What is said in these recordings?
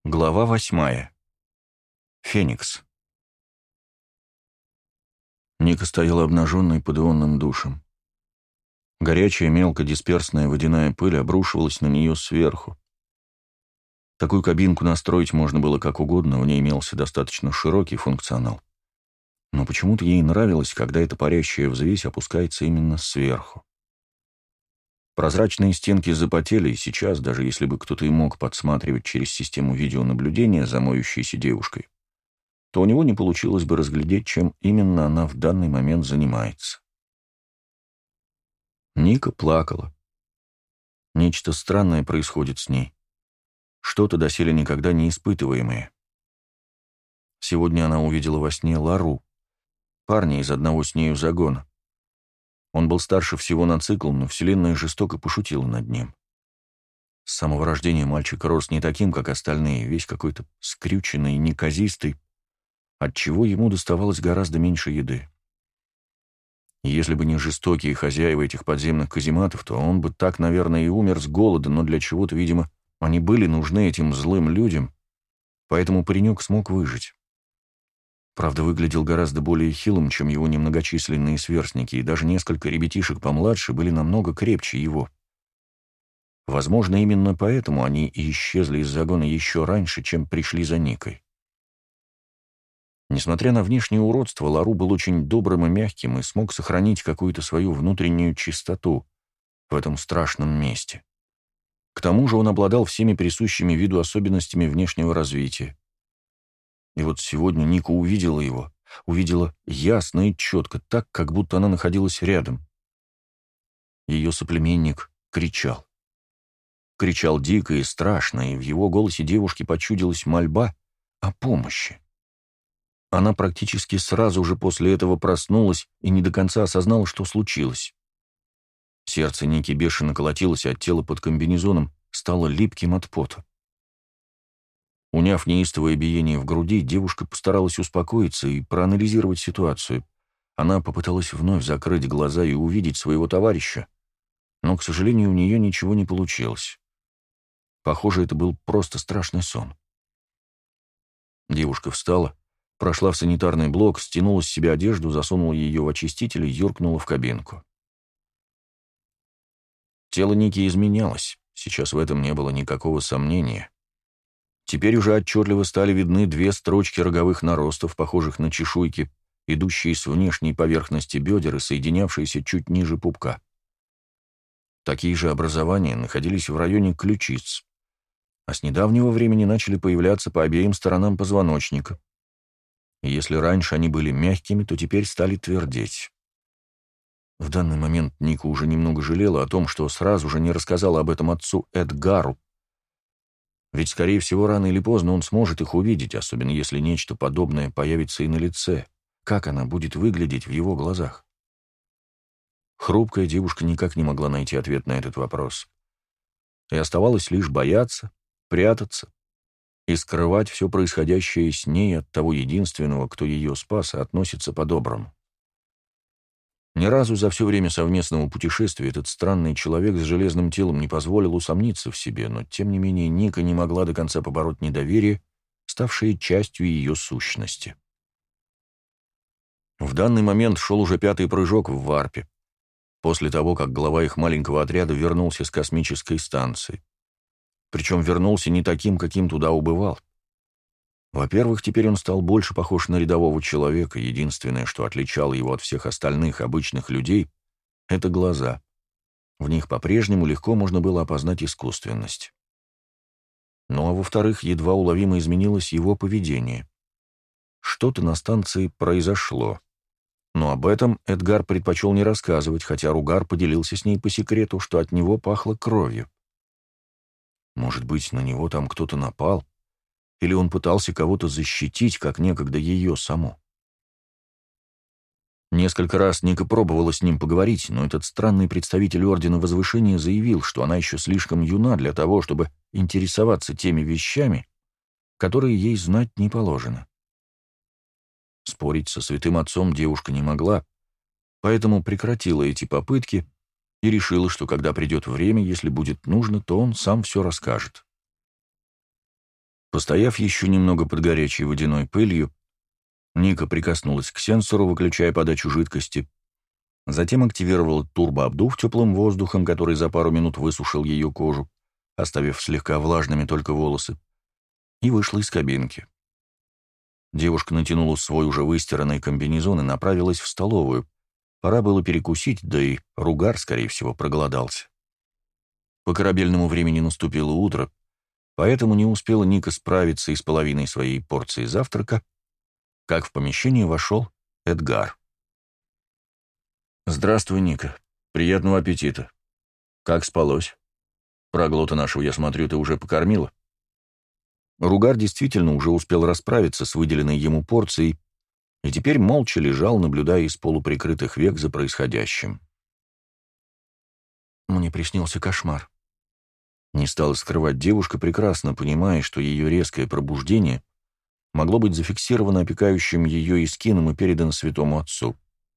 Глава 8. Феникс. Ника стояла обнаженной под ионным душем. Горячая, мелкодисперсная водяная пыль обрушивалась на нее сверху. Такую кабинку настроить можно было как угодно, в ней имелся достаточно широкий функционал. Но почему-то ей нравилось, когда эта парящая взвесь опускается именно сверху. Прозрачные стенки запотели, и сейчас, даже если бы кто-то и мог подсматривать через систему видеонаблюдения за моющейся девушкой, то у него не получилось бы разглядеть, чем именно она в данный момент занимается. Ника плакала. Нечто странное происходит с ней. Что-то доселе никогда не испытываемое. Сегодня она увидела во сне Лару, парня из одного с нею загона. Он был старше всего на цикл, но вселенная жестоко пошутила над ним. С самого рождения мальчик рос не таким, как остальные, весь какой-то скрюченный и неказистый, отчего ему доставалось гораздо меньше еды. И если бы не жестокие хозяева этих подземных казематов, то он бы так, наверное, и умер с голода, но для чего-то, видимо, они были нужны этим злым людям, поэтому паренек смог выжить. Правда, выглядел гораздо более хилым, чем его немногочисленные сверстники, и даже несколько ребятишек помладше были намного крепче его. Возможно, именно поэтому они и исчезли из загона еще раньше, чем пришли за Никой. Несмотря на внешнее уродство, Лару был очень добрым и мягким и смог сохранить какую-то свою внутреннюю чистоту в этом страшном месте. К тому же он обладал всеми присущими виду особенностями внешнего развития. И вот сегодня Ника увидела его, увидела ясно и четко, так, как будто она находилась рядом. Ее соплеменник кричал. Кричал дико и страшно, и в его голосе девушке почудилась мольба о помощи. Она практически сразу же после этого проснулась и не до конца осознала, что случилось. Сердце Ники бешено колотилось, а тело под комбинезоном стало липким от пота. Уняв неистовое биение в груди, девушка постаралась успокоиться и проанализировать ситуацию. Она попыталась вновь закрыть глаза и увидеть своего товарища, но, к сожалению, у нее ничего не получилось. Похоже, это был просто страшный сон. Девушка встала, прошла в санитарный блок, стянула с себя одежду, засунула ее в очиститель и юркнула в кабинку. Тело Ники изменялось, сейчас в этом не было никакого сомнения. Теперь уже отчетливо стали видны две строчки роговых наростов, похожих на чешуйки, идущие с внешней поверхности бедер и соединявшиеся чуть ниже пупка. Такие же образования находились в районе ключиц, а с недавнего времени начали появляться по обеим сторонам позвоночника. И если раньше они были мягкими, то теперь стали твердеть. В данный момент Ника уже немного жалела о том, что сразу же не рассказала об этом отцу Эдгару. Ведь, скорее всего, рано или поздно он сможет их увидеть, особенно если нечто подобное появится и на лице. Как она будет выглядеть в его глазах? Хрупкая девушка никак не могла найти ответ на этот вопрос. И оставалось лишь бояться, прятаться и скрывать все происходящее с ней от того единственного, кто ее спас, и относится по-доброму. Ни разу за все время совместного путешествия этот странный человек с железным телом не позволил усомниться в себе, но, тем не менее, Ника не могла до конца побороть недоверие, ставшее частью ее сущности. В данный момент шел уже 5-й прыжок в варпе, после того, как глава их маленького отряда вернулся с космической станции. Причем вернулся не таким, каким туда убывал. Во-первых, теперь он стал больше похож на рядового человека, единственное, что отличало его от всех остальных обычных людей, — это глаза. В них по-прежнему легко можно было опознать искусственность. Ну а во-вторых, едва уловимо изменилось его поведение. Что-то на станции произошло. Но об этом Эдгар предпочел не рассказывать, хотя Ругар поделился с ней по секрету, что от него пахло кровью. Может быть, на него там кто-то напал? Или он пытался кого-то защитить, как некогда ее саму? Несколько раз Ника пробовала с ним поговорить, но этот странный представитель Ордена Возвышения заявил, что она еще слишком юна для того, чтобы интересоваться теми вещами, которые ей знать не положено. Спорить со святым отцом девушка не могла, поэтому прекратила эти попытки и решила, что когда придет время, если будет нужно, то он сам все расскажет. Постояв еще немного под горячей водяной пылью, Ника прикоснулась к сенсору, выключая подачу жидкости, затем активировала турбообдув теплым воздухом, который за пару минут высушил ее кожу, оставив слегка влажными только волосы, и вышла из кабинки. Девушка натянула свой уже выстиранный комбинезон и направилась в столовую. Пора было перекусить, да и Ругар, скорее всего, проголодался. По корабельному времени наступило утро, поэтому не успела Ника справиться и с половиной своей порции завтрака, как в помещение вошел Эдгар. «Здравствуй, Ника. Приятного аппетита. Как спалось? Проглота нашего, я смотрю, ты уже покормила?» Ругар действительно уже успел расправиться с выделенной ему порцией и теперь молча лежал, наблюдая из полуприкрытых век за происходящим. «Мне приснился кошмар». Не стала скрывать девушка, прекрасно понимая, что ее резкое пробуждение могло быть зафиксировано опекающим ее Искином и передано святому отцу.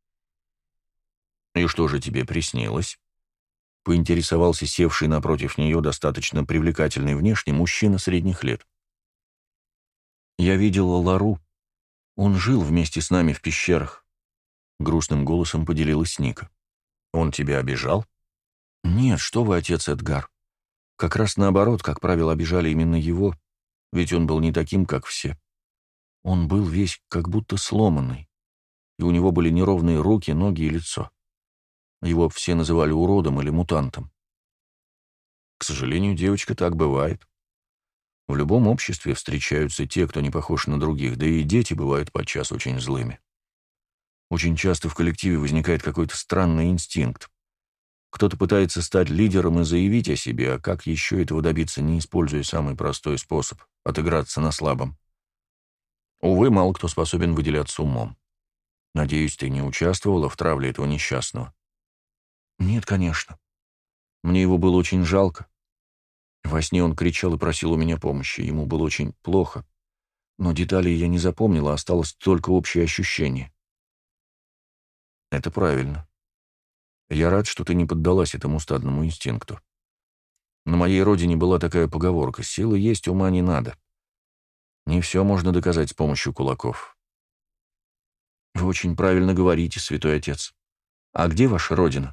«И что же тебе приснилось?» — поинтересовался севший напротив нее достаточно привлекательный внешне мужчина средних лет. «Я видела Лару. Он жил вместе с нами в пещерах», — грустным голосом поделилась Ника. «Он тебя обижал?» «Нет, что вы, отец Эдгар. Как раз наоборот, как правило, обижали именно его, ведь он был не таким, как все. Он был весь как будто сломанный, и у него были неровные руки, ноги и лицо. Его все называли уродом или мутантом. К сожалению, девочка, так бывает. В любом обществе встречаются те, кто не похож на других, да и дети бывают подчас очень злыми. Очень часто в коллективе возникает какой-то странный инстинкт. Кто-то пытается стать лидером и заявить о себе, а как еще этого добиться, не используя самый простой способ — отыграться на слабом? Увы, мало кто способен выделяться умом. Надеюсь, ты не участвовала в травле этого несчастного? Нет, конечно. Мне его было очень жалко. Во сне он кричал и просил у меня помощи. Ему было очень плохо. Но деталей я не запомнила, осталось только общее ощущение. Это правильно. Я рад, что ты не поддалась этому стадному инстинкту. На моей родине была такая поговорка: «Силы есть, ума не надо». Не все можно доказать с помощью кулаков. Вы очень правильно говорите, святой отец. А где ваша родина?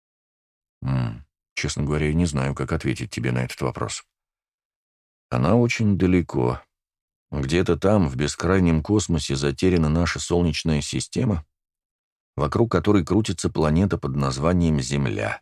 Честно говоря, я не знаю, как ответить тебе на этот вопрос. Она очень далеко. Где-то там, в бескрайнем космосе, затеряна наша Солнечная система, вокруг которой крутится планета под названием Земля.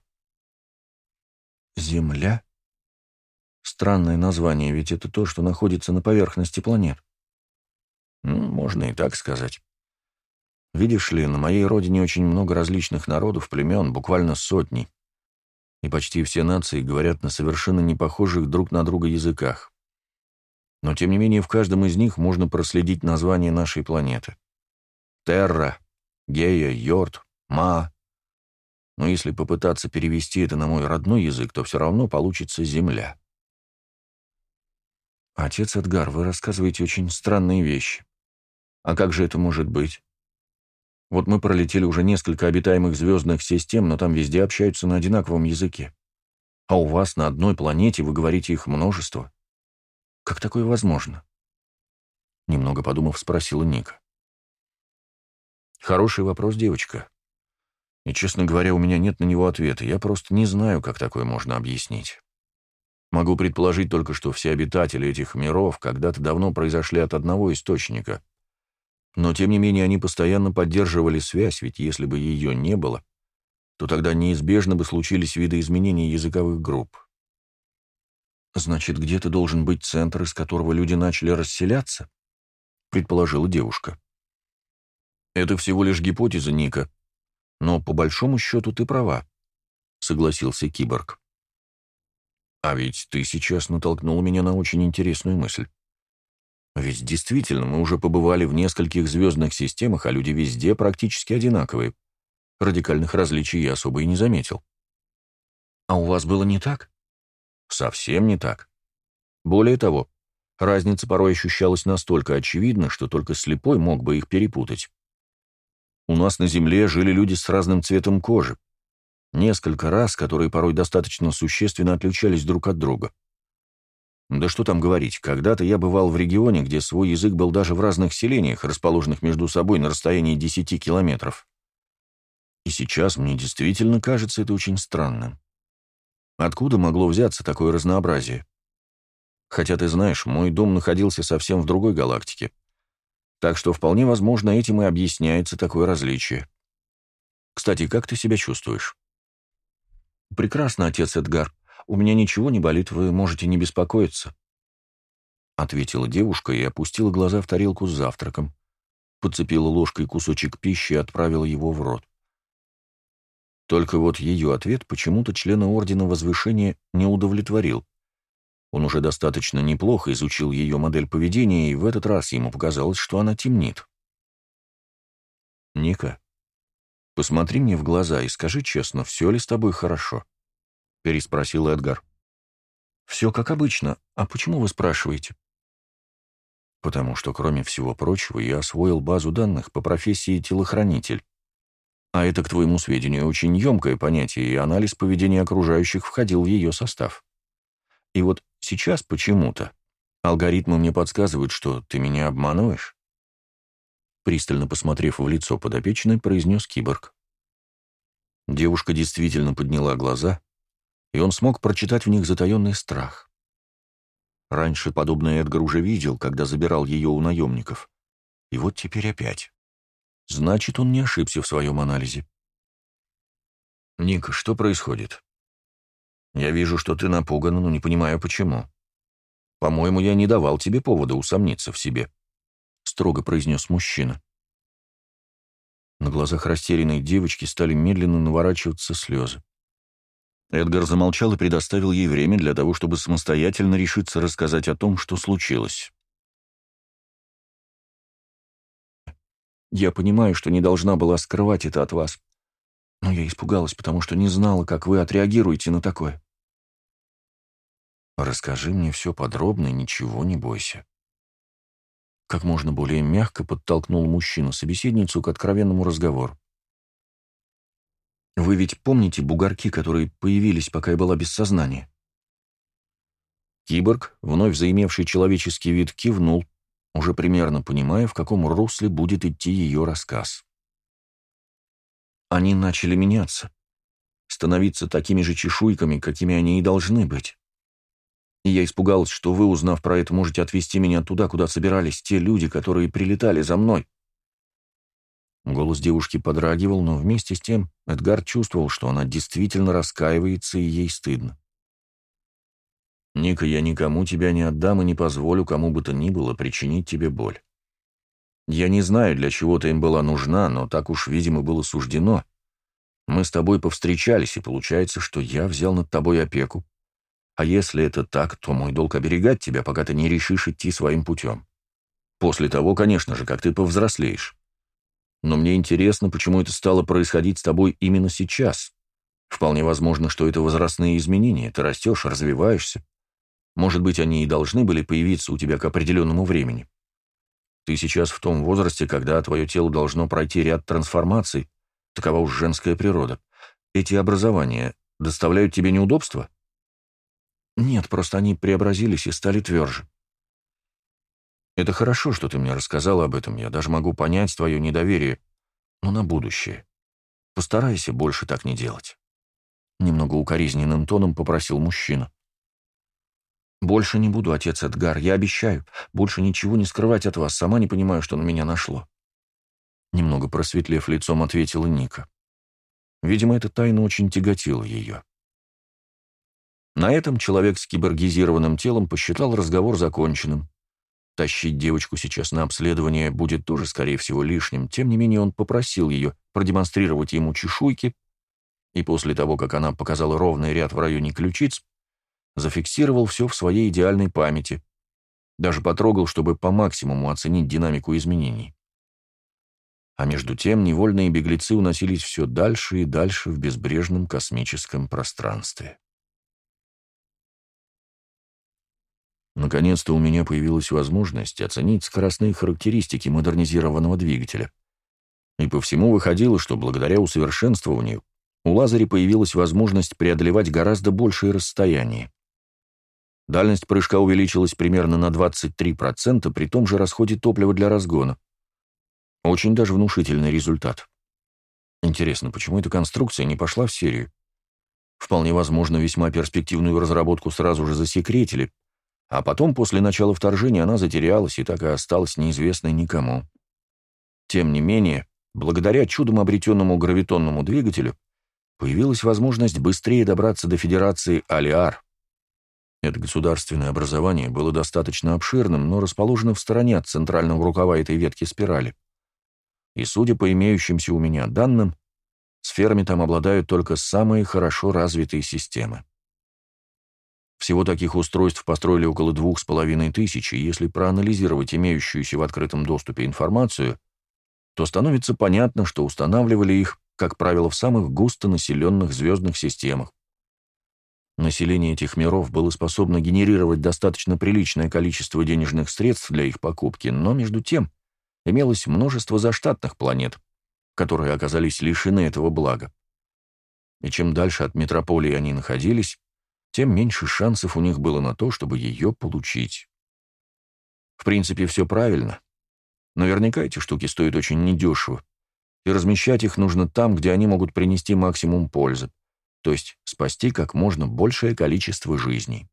Земля? Странное название, ведь это то, что находится на поверхности планет. Можно и так сказать. Видишь ли, на моей родине очень много различных народов, племен, буквально сотни. И почти все нации говорят на совершенно не похожих друг на друга языках. Но, тем не менее, в каждом из них можно проследить название нашей планеты. Терра, Гея, Йорт, Ма. Но если попытаться перевести это на мой родной язык, то все равно получится Земля. Отец Эдгар, вы рассказываете очень странные вещи. А как же это может быть? Вот мы пролетели уже несколько обитаемых звездных систем, но там везде общаются на одинаковом языке. А у вас на одной планете вы говорите их множество. Как такое возможно? Немного подумав, спросила Ника. Хороший вопрос, девочка. И, честно говоря, у меня нет на него ответа. Я просто не знаю, как такое можно объяснить. Могу предположить только, что все обитатели этих миров когда-то давно произошли от одного источника. Но, тем не менее, они постоянно поддерживали связь, ведь если бы ее не было, то тогда неизбежно бы случились видоизменения языковых групп. «Значит, где-то должен быть центр, из которого люди начали расселяться?» — предположила девушка. «Это всего лишь гипотеза, Ника. Но, по большому счету, ты права», — согласился киборг. «А ведь ты сейчас натолкнула меня на очень интересную мысль. Ведь действительно, мы уже побывали в нескольких звездных системах, а люди везде практически одинаковые. Радикальных различий я особо и не заметил». «А у вас было не так?» «Совсем не так. Более того, разница порой ощущалась настолько очевидно, что только слепой мог бы их перепутать. У нас на Земле жили люди с разным цветом кожи. Несколько рас, которые порой достаточно существенно отличались друг от друга. Да что там говорить, когда-то я бывал в регионе, где свой язык был даже в разных селениях, расположенных между собой на расстоянии 10 километров. И сейчас мне действительно кажется это очень странным. Откуда могло взяться такое разнообразие? Хотя, ты знаешь, мой дом находился совсем в другой галактике, так что вполне возможно этим и объясняется такое различие. Кстати, как ты себя чувствуешь? «Прекрасно, отец Эдгар. У меня ничего не болит, вы можете не беспокоиться», — ответила девушка и опустила глаза в тарелку с завтраком, подцепила ложкой кусочек пищи и отправила его в рот. Только вот ее ответ почему-то члена Ордена Возвышения не удовлетворил. Он уже достаточно неплохо изучил ее модель поведения, и в этот раз ему показалось, что она темнит. «Ника, посмотри мне в глаза и скажи честно, все ли с тобой хорошо?» — переспросил Эдгар. «Все как обычно. А почему вы спрашиваете?» «Потому что, кроме всего прочего, я освоил базу данных по профессии телохранитель. А это, к твоему сведению, очень емкое понятие, и анализ поведения окружающих входил в ее состав. И вот сейчас почему-то алгоритмы мне подсказывают, что ты меня обманываешь». Пристально посмотрев в лицо подопечной, произнес киборг. Девушка действительно подняла глаза, и он смог прочитать в них затаенный страх. Раньше подобное Эдгар уже видел, когда забирал ее у наемников. И вот теперь опять. Значит, он не ошибся в своем анализе. «Ника, что происходит? Я вижу, что ты напугана, но не понимаю, почему. По-моему, я не давал тебе повода усомниться в себе», — строго произнес мужчина. На глазах растерянной девочки стали медленно наворачиваться слезы. Эдгар замолчал и предоставил ей время для того, чтобы самостоятельно решиться рассказать о том, что случилось. «Я понимаю, что не должна была скрывать это от вас, но я испугалась, потому что не знала, как вы отреагируете на такое». «Расскажи мне все подробно и ничего не бойся». Как можно более мягко подтолкнул мужчина собеседницу к откровенному разговору. «Вы ведь помните бугорки, которые появились, пока я была без сознания?» Киборг, вновь заимевший человеческий вид, кивнул, уже примерно понимая, в каком русле будет идти ее рассказ. «Они начали меняться, становиться такими же чешуйками, какими они и должны быть. И я испугалась, что вы, узнав про это, можете отвезти меня туда, куда собирались те люди, которые прилетали за мной». Голос девушки подрагивал, но вместе с тем Эдгар чувствовал, что она действительно раскаивается, и ей стыдно. «Ника, я никому тебя не отдам и не позволю кому бы то ни было причинить тебе боль. Я не знаю, для чего ты им была нужна, но так уж, видимо, было суждено. Мы с тобой повстречались, и получается, что я взял над тобой опеку. А если это так, то мой долг оберегать тебя, пока ты не решишь идти своим путем. После того, конечно же, как ты повзрослеешь. Но мне интересно, почему это стало происходить с тобой именно сейчас. Вполне возможно, что это возрастные изменения, ты растешь, развиваешься. Может быть, они и должны были появиться у тебя к определенному времени. Ты сейчас в том возрасте, когда твое тело должно пройти ряд трансформаций, такова уж женская природа. Эти образования доставляют тебе неудобства? Нет, просто они преобразились и стали тверже. Это хорошо, что ты мне рассказала об этом, я даже могу понять твое недоверие, но на будущее. Постарайся больше так не делать. Немного укоризненным тоном попросил мужчина. «Больше не буду, отец Эдгар, я обещаю. Больше ничего не скрывать от вас, сама не понимаю, что на меня нашло». Немного просветлев лицом, ответила Ника. Видимо, эта тайна очень тяготила ее. На этом человек с киборгизированным телом посчитал разговор законченным. Тащить девочку сейчас на обследование будет тоже, скорее всего, лишним. Тем не менее, он попросил ее продемонстрировать ему чешуйки, и после того, как она показала ровный ряд в районе ключиц, зафиксировал все в своей идеальной памяти, даже потрогал, чтобы по максимуму оценить динамику изменений. А между тем невольные беглецы уносились все дальше и дальше в безбрежном космическом пространстве. Наконец-то у меня появилась возможность оценить скоростные характеристики модернизированного двигателя. И по всему выходило, что благодаря усовершенствованию у Лазаря появилась возможность преодолевать гораздо большие расстояния. Дальность прыжка увеличилась примерно на 23% при том же расходе топлива для разгона. Очень даже внушительный результат. Интересно, почему эта конструкция не пошла в серию? Вполне возможно, весьма перспективную разработку сразу же засекретили, а потом, после начала вторжения, она затерялась и так и осталась неизвестной никому. Тем не менее, благодаря чудом обретенному гравитонному двигателю, появилась возможность быстрее добраться до Федерации Алиар. Это государственное образование было достаточно обширным, но расположено в стороне от центрального рукава этой ветки спирали. И, судя по имеющимся у меня данным, сферами там обладают только самые хорошо развитые системы. Всего таких устройств построили около 2500, и если проанализировать имеющуюся в открытом доступе информацию, то становится понятно, что устанавливали их, как правило, в самых густонаселенных звездных системах. Население этих миров было способно генерировать достаточно приличное количество денежных средств для их покупки, но между тем имелось множество заштатных планет, которые оказались лишены этого блага. И чем дальше от метрополии они находились, тем меньше шансов у них было на то, чтобы ее получить. В принципе, все правильно. Наверняка эти штуки стоят очень недешево, и размещать их нужно там, где они могут принести максимум пользы, то есть спасти как можно большее количество жизней.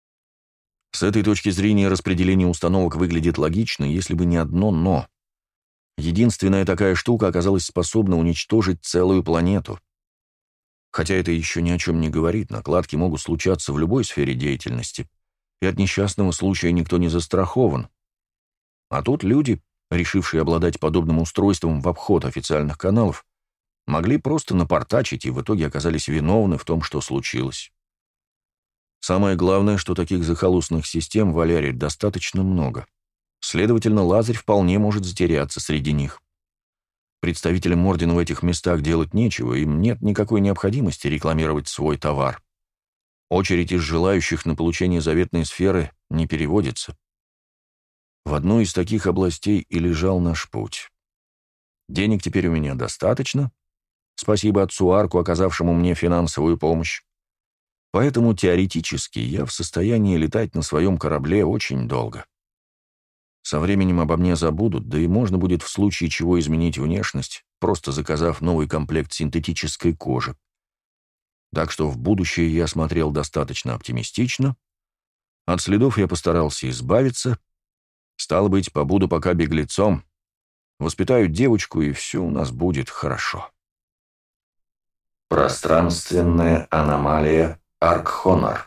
С этой точки зрения распределение установок выглядит логично, если бы не одно «но». Единственная такая штука оказалась способна уничтожить целую планету. Хотя это еще ни о чем не говорит, накладки могут случаться в любой сфере деятельности, и от несчастного случая никто не застрахован. А тут люди, решившие обладать подобным устройством в обход официальных каналов, могли просто напортачить и в итоге оказались виновны в том, что случилось. Самое главное, что таких захолустных систем в Аляре достаточно много. Следовательно, Лазарь вполне может затеряться среди них. Представителям Ордена в этих местах делать нечего, им нет никакой необходимости рекламировать свой товар. Очередь из желающих на получение заветной сферы не переводится. В одну из таких областей и лежал наш путь. Денег теперь у меня достаточно, спасибо отцу Арку, оказавшему мне финансовую помощь. Поэтому теоретически я в состоянии летать на своем корабле очень долго. Со временем обо мне забудут, да и можно будет в случае чего изменить внешность, просто заказав новый комплект синтетической кожи. Так что в будущее я смотрел достаточно оптимистично. От следов я постарался избавиться. Стало быть, побуду пока беглецом. Воспитаю девочку, и все у нас будет хорошо. Пространственная аномалия Аркхонор.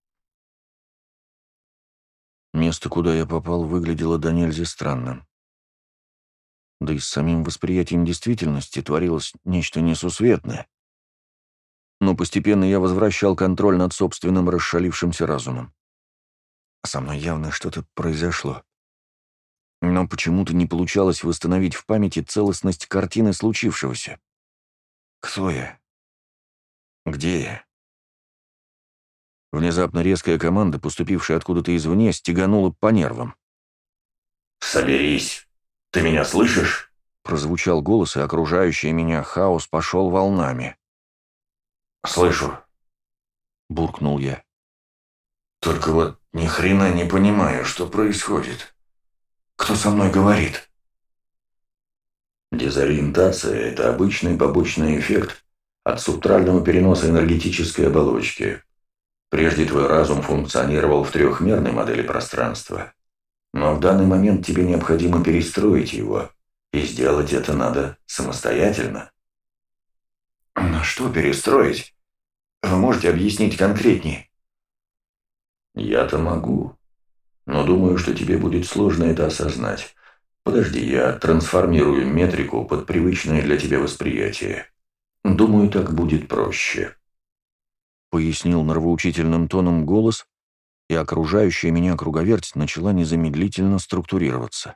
Место, куда я попал, выглядело до нельзя странным. Да и с самим восприятием действительности творилось нечто несусветное. Но постепенно я возвращал контроль над собственным расшалившимся разумом. Со мной явно что-то произошло. Но почему-то не получалось восстановить в памяти целостность картины случившегося. Кто я? Где я? Внезапно резкая команда, поступившая откуда-то извне, стеганула по нервам. «Соберись! Ты меня слышишь?» Прозвучал голос, и окружающий меня хаос пошел волнами. «Слышу», — буркнул я. «только вот ни хрена не понимаю, что происходит. Кто со мной говорит?» Дезориентация – это обычный побочный эффект от субтрального переноса энергетической оболочки. Прежде твой разум функционировал в трехмерной модели пространства, но в данный момент тебе необходимо перестроить его, и сделать это надо самостоятельно. «На что перестроить? Вы можете объяснить конкретнее?» «Я-то могу, но думаю, что тебе будет сложно это осознать. Подожди, я трансформирую метрику под привычное для тебя восприятие. Думаю, так будет проще», — пояснил нравоучительным тоном голос, и окружающая меня круговерть начала незамедлительно структурироваться.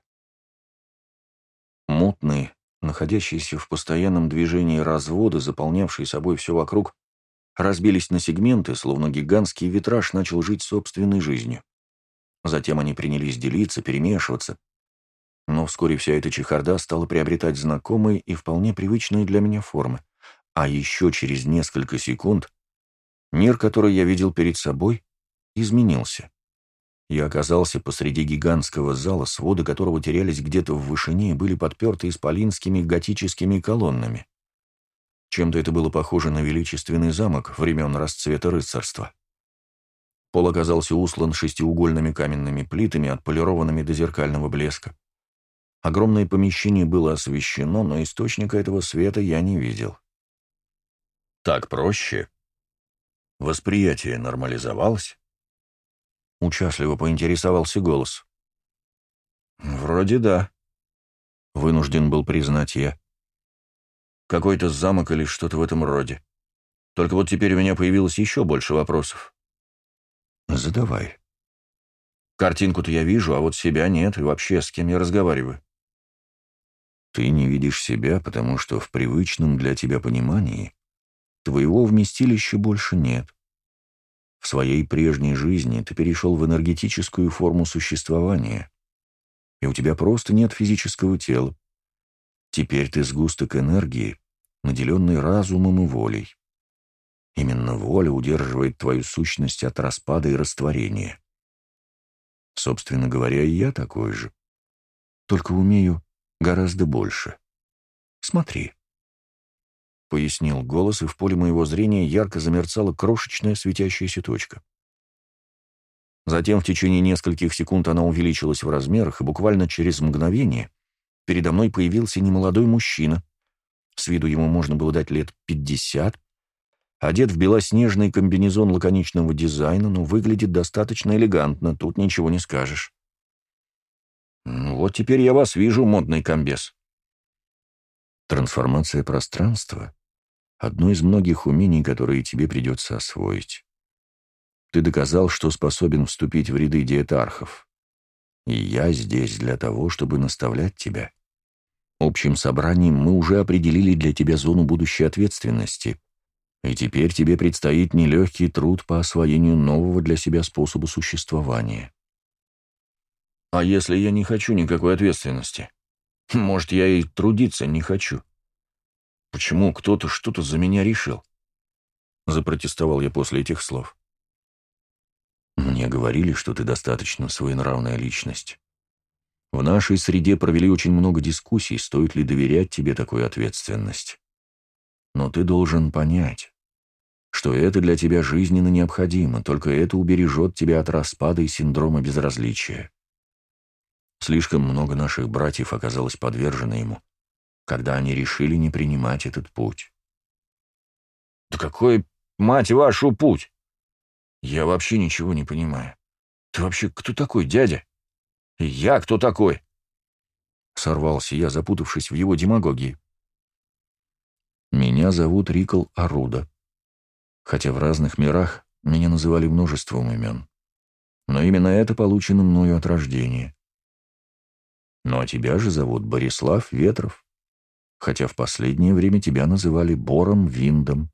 Мутные, находящиеся в постоянном движении разводы, заполнявшие собой все вокруг, разбились на сегменты, словно гигантский витраж начал жить собственной жизнью. Затем они принялись делиться, перемешиваться. Но вскоре вся эта чехарда стала приобретать знакомые и вполне привычные для меня формы. А еще через несколько секунд мир, который я видел перед собой, изменился. Я оказался посреди гигантского зала, своды которого терялись где-то в вышине и были подперты исполинскими готическими колоннами. Чем-то это было похоже на величественный замок времен расцвета рыцарства. Пол оказался услан шестиугольными каменными плитами, отполированными до зеркального блеска. Огромное помещение было освещено, но источника этого света я не видел. «Так проще? Восприятие нормализовалось?» Участливо поинтересовался голос. «Вроде да», — вынужден был признать я. «Какой-то замок или что-то в этом роде. Только вот теперь у меня появилось еще больше вопросов». «Задавай». «Картинку-то я вижу, а вот себя нет, и вообще с кем я разговариваю?» «Ты не видишь себя, потому что в привычном для тебя понимании твоего вместилища больше нет. В своей прежней жизни ты перешел в энергетическую форму существования, и у тебя просто нет физического тела. Теперь ты сгусток энергии, наделенный разумом и волей. Именно воля удерживает твою сущность от распада и растворения. Собственно говоря, и я такой же. Только умею гораздо больше. Смотри». Пояснил голос, и в поле моего зрения ярко замерцала крошечная светящаяся точка. Затем в течение нескольких секунд она увеличилась в размерах, и буквально через мгновение передо мной появился немолодой мужчина. С виду ему можно было дать лет 50, одет в белоснежный комбинезон лаконичного дизайна, но выглядит достаточно элегантно, тут ничего не скажешь. «Ну вот теперь я вас вижу, модный комбез». Трансформация пространства — одно из многих умений, которые тебе придется освоить. Ты доказал, что способен вступить в ряды диетархов. И я здесь для того, чтобы наставлять тебя. Общим собранием мы уже определили для тебя зону будущей ответственности, и теперь тебе предстоит нелегкий труд по освоению нового для себя способа существования. А если я не хочу никакой ответственности? Может, я и трудиться не хочу? Почему кто-то что-то за меня решил? Запротестовал я после этих слов. Мне говорили, что ты достаточно своенравная личность. В нашей среде провели очень много дискуссий, стоит ли доверять тебе такую ответственность. Но ты должен понять, что это для тебя жизненно необходимо, только это убережет тебя от распада и синдрома безразличия. Слишком много наших братьев оказалось подвержено ему, когда они решили не принимать этот путь. «Да какой, мать вашу, путь? Я вообще ничего не понимаю. Ты вообще кто такой, дядя? И я кто такой?» Сорвался я, запутавшись в его демагогии. «Меня зовут Рикл Аруда, хотя в разных мирах меня называли множеством имен. Но именно это получено мною от рождения. Ну а тебя же зовут Борислав Ветров, хотя в последнее время тебя называли Бором Виндом».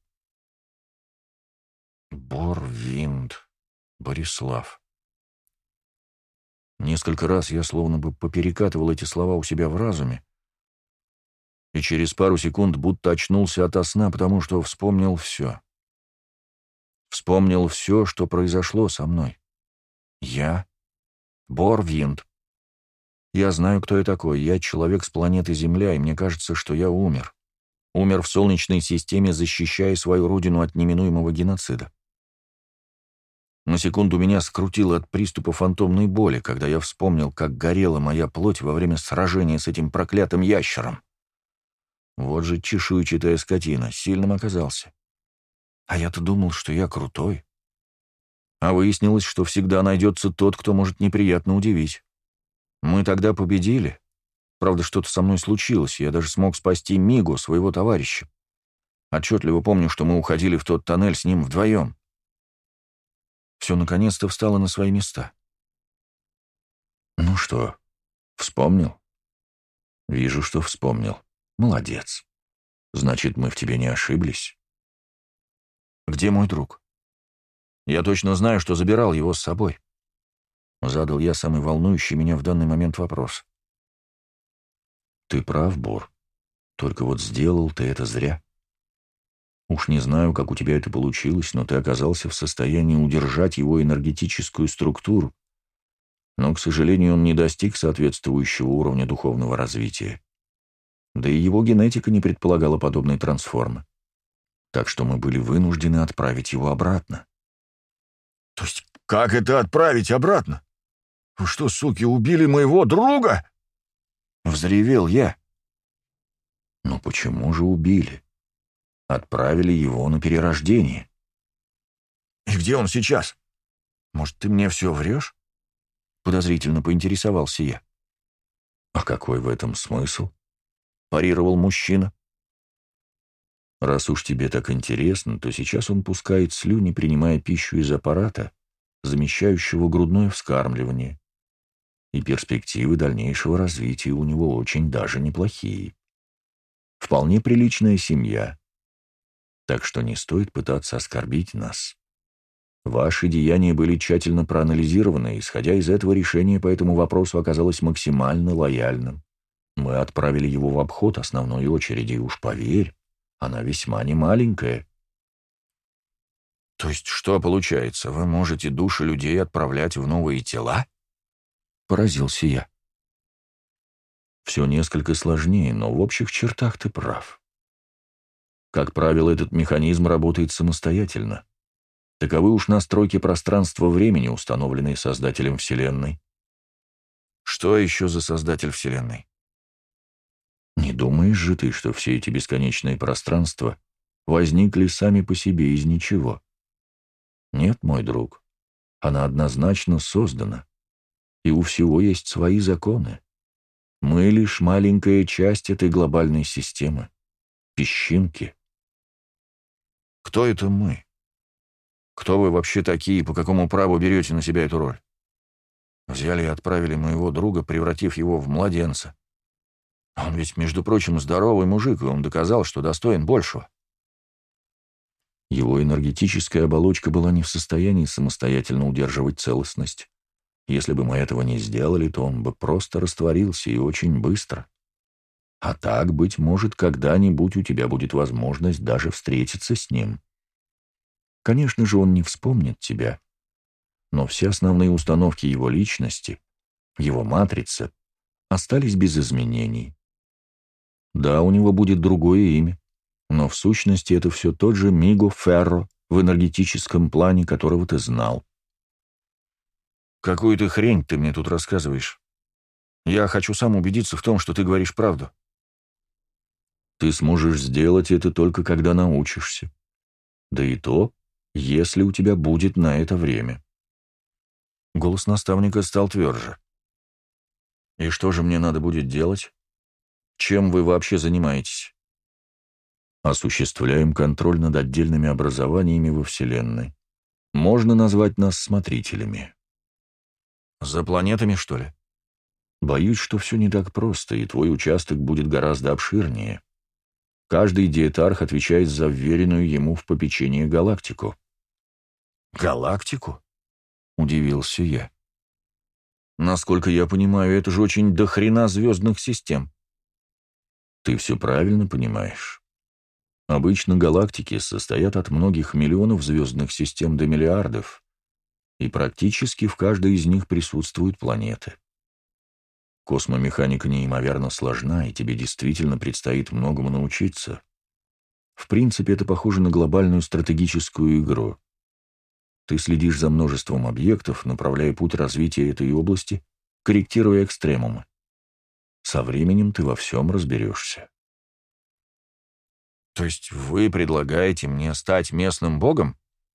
Бор Винд, Борислав. Несколько раз я словно бы поперекатывал эти слова у себя в разуме, и через пару секунд будто очнулся ото сна, потому что вспомнил все. Вспомнил все, что произошло со мной. Я Бор Винд. Я знаю, кто я такой. Я человек с планеты Земля, и мне кажется, что я умер. Умер в Солнечной системе, защищая свою родину от неминуемого геноцида. На секунду меня скрутило от приступа фантомной боли, когда я вспомнил, как горела моя плоть во время сражения с этим проклятым ящером. Вот же чешуйчатая скотина, сильным оказался. А я-то думал, что я крутой. А выяснилось, что всегда найдется тот, кто может неприятно удивить. Мы тогда победили. Правда, что-то со мной случилось, я даже смог спасти Мигу, своего товарища. Отчетливо помню, что мы уходили в тот тоннель с ним вдвоем. Все наконец-то встало на свои места. «Ну что, вспомнил?» «Вижу, что вспомнил. Молодец. Значит, мы в тебе не ошиблись». «Где мой друг? Я точно знаю, что забирал его с собой». Задал я самый волнующий меня в данный момент вопрос. «Ты прав, Бор. Только вот сделал ты это зря. Уж не знаю, как у тебя это получилось, но ты оказался в состоянии удержать его энергетическую структуру, но, к сожалению, он не достиг соответствующего уровня духовного развития. Да и его генетика не предполагала подобной трансформы. Так что мы были вынуждены отправить его обратно. То есть как это отправить обратно? Вы что, суки, убили моего друга? Взревел я. Но почему же убили? Отправили его на перерождение. И где он сейчас? Может, ты мне все врешь? Подозрительно поинтересовался я. А какой в этом смысл? Парировал мужчина. Раз уж тебе так интересно, то сейчас он пускает слюни, принимая пищу из аппарата, замещающего грудное вскармливание. И перспективы дальнейшего развития у него очень даже неплохие. Вполне приличная семья. Так что не стоит пытаться оскорбить нас. Ваши деяния были тщательно проанализированы, и, исходя из этого, решение по этому вопросу оказалось максимально лояльным. Мы отправили его в обход основной очереди, и уж поверь, она весьма немаленькая. То есть что получается, вы можете души людей отправлять в новые тела? Поразился я. Все несколько сложнее, но в общих чертах ты прав. Как правило, этот механизм работает самостоятельно. Таковы уж настройки пространства-времени, установленные Создателем Вселенной. Что еще за Создатель Вселенной? Не думаешь же ты, что все эти бесконечные пространства возникли сами по себе из ничего? Нет, мой друг, она однозначно создана, и у всего есть свои законы. Мы лишь маленькая часть этой глобальной системы, песчинки. Кто это мы? Кто вы вообще такие и по какому праву берете на себя эту роль? Взяли и отправили моего друга, превратив его в младенца. Он ведь, между прочим, здоровый мужик, и он доказал, что достоин большего. Его энергетическая оболочка была не в состоянии самостоятельно удерживать целостность. Если бы мы этого не сделали, то он бы просто растворился и очень быстро. А так, быть может, когда-нибудь у тебя будет возможность даже встретиться с ним. Конечно же, он не вспомнит тебя, но все основные установки его личности, его матрица, остались без изменений. Да, у него будет другое имя, но в сущности это все тот же Миго Ферро в энергетическом плане, которого ты знал. Какую-то хрень ты мне тут рассказываешь. Я хочу сам убедиться в том, что ты говоришь правду. Ты сможешь сделать это только когда научишься. Да и то, если у тебя будет на это время. Голос наставника стал тверже. И что же мне надо будет делать? Чем вы вообще занимаетесь? Осуществляем контроль над отдельными образованиями во Вселенной. Можно назвать нас смотрителями. За планетами, что ли? Боюсь, что все не так просто, и твой участок будет гораздо обширнее. Каждый диетарх отвечает за вверенную ему в попечение галактику. Галактику? Удивился я. Насколько я понимаю, это же очень дохрена звездных систем. Ты все правильно понимаешь. Обычно галактики состоят от многих миллионов звездных систем до миллиардов, и практически в каждой из них присутствуют планеты. Космомеханика неимоверно сложна, и тебе действительно предстоит многому научиться. В принципе, это похоже на глобальную стратегическую игру. Ты следишь за множеством объектов, направляя путь развития этой области, корректируя экстремумы. Со временем ты во всем разберешься. То есть вы предлагаете мне стать местным богом?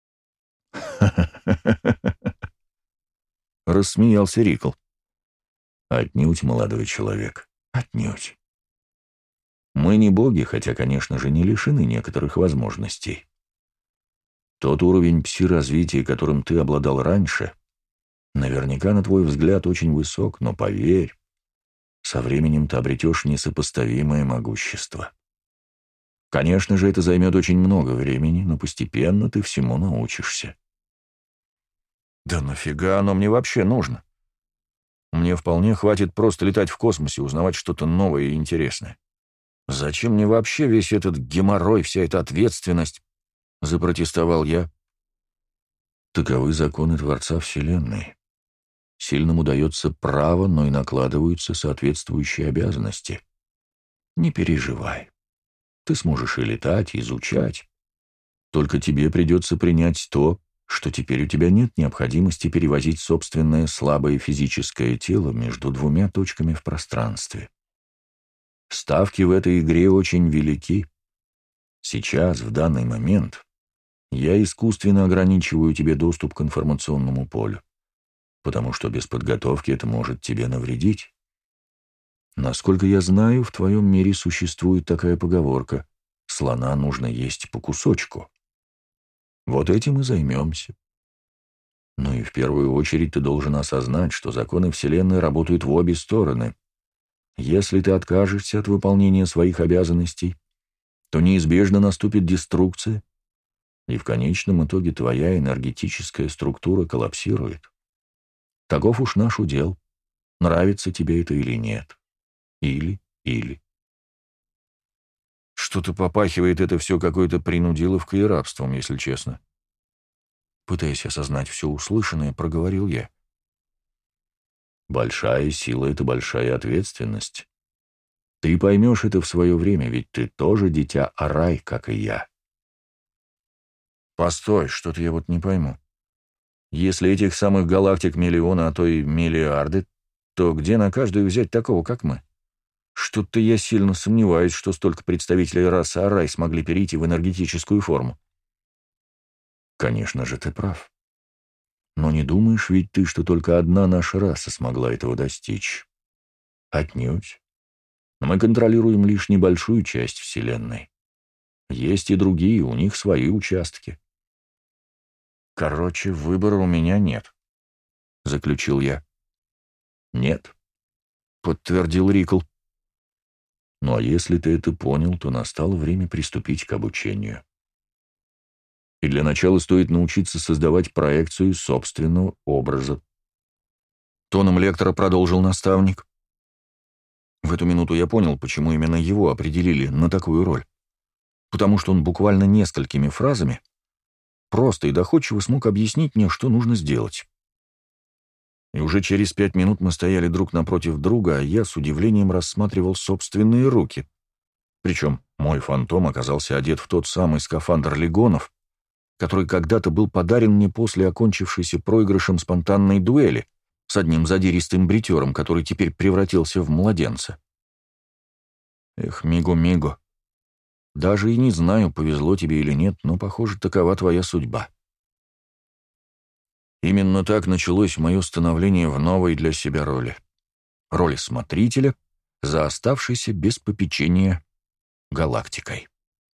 Рассмеялся Рикл. Отнюдь, молодой человек, отнюдь. Мы не боги, хотя, конечно же, не лишены некоторых возможностей. Тот уровень пси-развития, которым ты обладал раньше, наверняка, на твой взгляд, очень высок, но поверь, со временем ты обретешь несопоставимое могущество. Конечно же, это займет очень много времени, но постепенно ты всему научишься. Да нафига оно мне вообще нужно? Мне вполне хватит просто летать в космосе, узнавать что-то новое и интересное. «Зачем мне вообще весь этот геморрой, вся эта ответственность?» — запротестовал я. «Таковы законы Творца Вселенной. Сильному дается право, но и накладываются соответствующие обязанности. Не переживай. Ты сможешь и летать, и изучать. Только тебе придется принять то, что теперь у тебя нет необходимости перевозить собственное слабое физическое тело между двумя точками в пространстве. Ставки в этой игре очень велики. Сейчас, в данный момент, я искусственно ограничиваю тебе доступ к информационному полю, потому что без подготовки это может тебе навредить. Насколько я знаю, в твоем мире существует такая поговорка: слона нужно есть по кусочку. Вот этим и займемся. Ну и в первую очередь ты должен осознать, что законы Вселенной работают в обе стороны. Если ты откажешься от выполнения своих обязанностей, то неизбежно наступит деструкция, и в конечном итоге твоя энергетическая структура коллапсирует. Таков уж наш удел, нравится тебе это или нет. Или. Что-то попахивает это все какой-то принудиловкой и рабством, если честно. Пытаясь осознать все услышанное, проговорил я. Большая сила — это большая ответственность. Ты поймешь это в свое время, ведь ты тоже дитя Арай, как и я. Постой, что-то я вот не пойму. Если этих самых галактик миллионы, а то и миллиарды, то где на каждую взять такого, как мы? Что-то я сильно сомневаюсь, что столько представителей расы Арай смогли перейти в энергетическую форму. Конечно же, ты прав. Но не думаешь ведь ты, что только одна наша раса смогла этого достичь? Отнюдь. Мы контролируем лишь небольшую часть Вселенной. Есть и другие, у них свои участки. Короче, выбора у меня нет, — заключил я. Нет, — подтвердил Рикл. Ну а если ты это понял, то настало время приступить к обучению. И для начала стоит научиться создавать проекцию собственного образа. Тоном лектора продолжил наставник. В эту минуту я понял, почему именно его определили на такую роль. Потому что он буквально несколькими фразами просто и доходчиво смог объяснить мне, что нужно сделать. И уже через 5 минут мы стояли друг напротив друга, а я с удивлением рассматривал собственные руки. Причем мой фантом оказался одет в тот самый скафандр легонов, который когда-то был подарен мне после окончившейся проигрышем спонтанной дуэли с одним задиристым бритером, который теперь превратился в младенца. Эх, Миго-Миго, даже и не знаю, повезло тебе или нет, но, похоже, такова твоя судьба. Именно так началось мое становление в новой для себя роли. Роли смотрителя за оставшейся без попечения галактикой.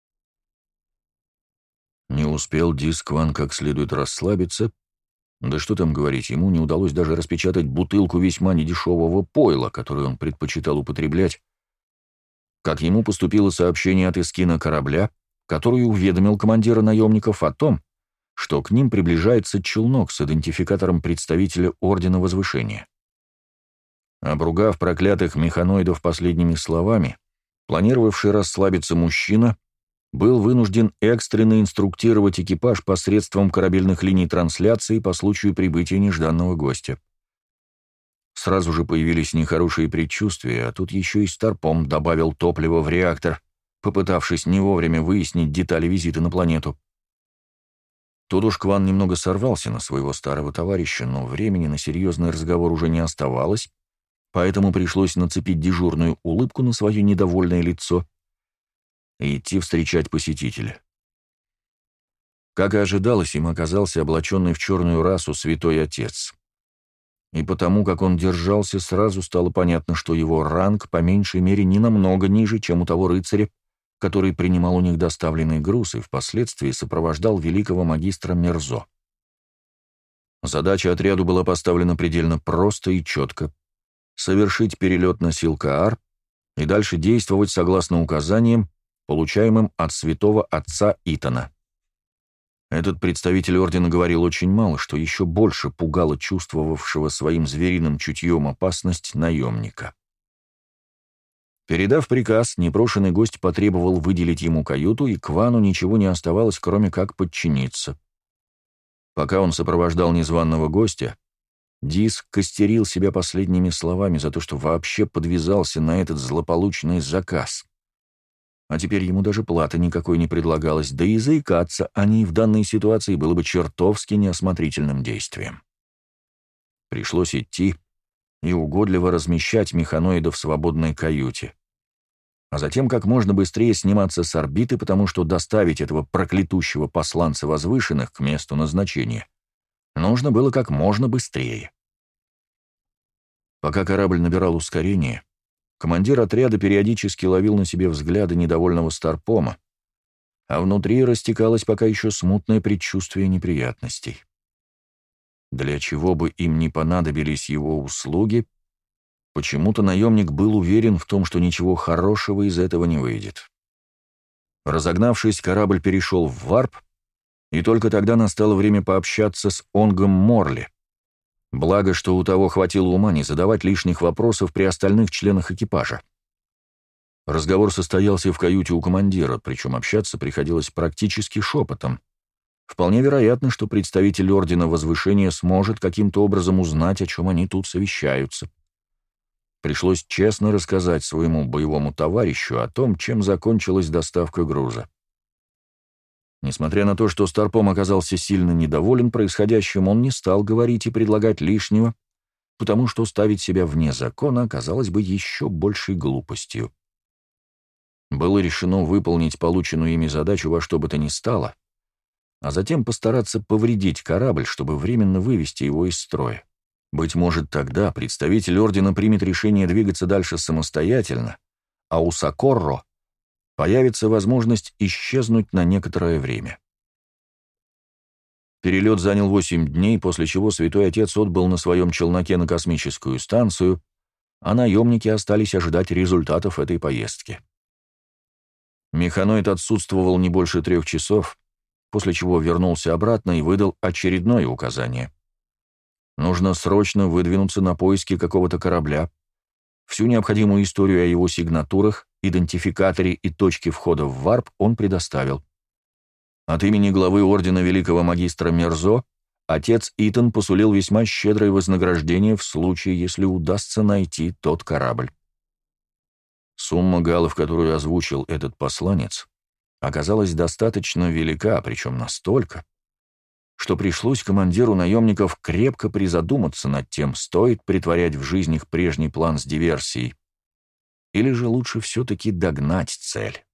Не успел Дискван как следует расслабиться, да что там говорить, ему не удалось даже распечатать бутылку весьма недешевого пойла, которую он предпочитал употреблять, как ему поступило сообщение от эскина корабля, который уведомил командира наемников о том, что к ним приближается челнок с идентификатором представителя Ордена Возвышения. Обругав проклятых механоидов последними словами, планировавший расслабиться мужчина был вынужден экстренно инструктировать экипаж посредством корабельных линий трансляции по случаю прибытия нежданного гостя. Сразу же появились нехорошие предчувствия, а тут еще и Старпом добавил топливо в реактор, попытавшись не вовремя выяснить детали визита на планету. Тут уж Кван немного сорвался на своего старого товарища, но времени на серьезный разговор уже не оставалось, поэтому пришлось нацепить дежурную улыбку на свое недовольное лицо и идти встречать посетителя. Как и ожидалось, им оказался облаченный в черную расу святой отец. И потому, как он держался, сразу стало понятно, что его ранг по меньшей мере не намного ниже, чем у того рыцаря, который принимал у них доставленный груз и впоследствии сопровождал великого магистра Мерзо. Задача отряду была поставлена предельно просто и четко — совершить перелет на Силкаар и дальше действовать согласно указаниям, получаемым от святого отца Итана. Этот представитель ордена говорил очень мало, что еще больше пугало чувствовавшего своим звериным чутьем опасность наемника. Передав приказ, непрошенный гость потребовал выделить ему каюту, и Квану ничего не оставалось, кроме как подчиниться. Пока он сопровождал незваного гостя, Дис костерил себя последними словами за то, что вообще подвязался на этот злополучный заказ. А теперь ему даже платы никакой не предлагалось, да и заикаться о ней в данной ситуации было бы чертовски неосмотрительным действием. Пришлось идти и угодливо размещать механоида в свободной каюте. А затем как можно быстрее сниматься с орбиты, потому что доставить этого проклятущего посланца возвышенных к месту назначения нужно было как можно быстрее. Пока корабль набирал ускорение, командир отряда периодически ловил на себе взгляды недовольного Старпома, а внутри растекалось пока еще смутное предчувствие неприятностей. Для чего бы им не понадобились его услуги, почему-то наемник был уверен в том, что ничего хорошего из этого не выйдет. Разогнавшись, корабль перешел в варп, и только тогда настало время пообщаться с Онгом Морли. Благо, что у того хватило ума не задавать лишних вопросов при остальных членах экипажа. Разговор состоялся в каюте у командира, причем общаться приходилось практически шепотом. Вполне вероятно, что представитель Ордена Возвышения сможет каким-то образом узнать, о чем они тут совещаются. Пришлось честно рассказать своему боевому товарищу о том, чем закончилась доставка груза. Несмотря на то, что Старпом оказался сильно недоволен происходящим, он не стал говорить и предлагать лишнего, потому что ставить себя вне закона оказалось бы еще большей глупостью. Было решено выполнить полученную ими задачу во что бы то ни стало, а затем постараться повредить корабль, чтобы временно вывести его из строя. Быть может, тогда представитель Ордена примет решение двигаться дальше самостоятельно, а у Сокорро появится возможность исчезнуть на некоторое время. Перелет занял 8 дней, после чего Святой Отец отбыл на своем челноке на космическую станцию, а наемники остались ожидать результатов этой поездки. Механоид отсутствовал не больше 3 часов, после чего вернулся обратно и выдал очередное указание. Нужно срочно выдвинуться на поиски какого-то корабля. Всю необходимую историю о его сигнатурах, идентификаторе и точке входа в варп он предоставил. От имени главы Ордена Великого Магистра Мерзо отец Итан посулил весьма щедрое вознаграждение в случае, если удастся найти тот корабль. Сумма галлов, которую озвучил этот посланец, оказалась достаточно велика, причем настолько, что пришлось командиру наемников крепко призадуматься над тем, стоит притворять в жизнь их прежний план с диверсией, или же лучше все-таки догнать цель.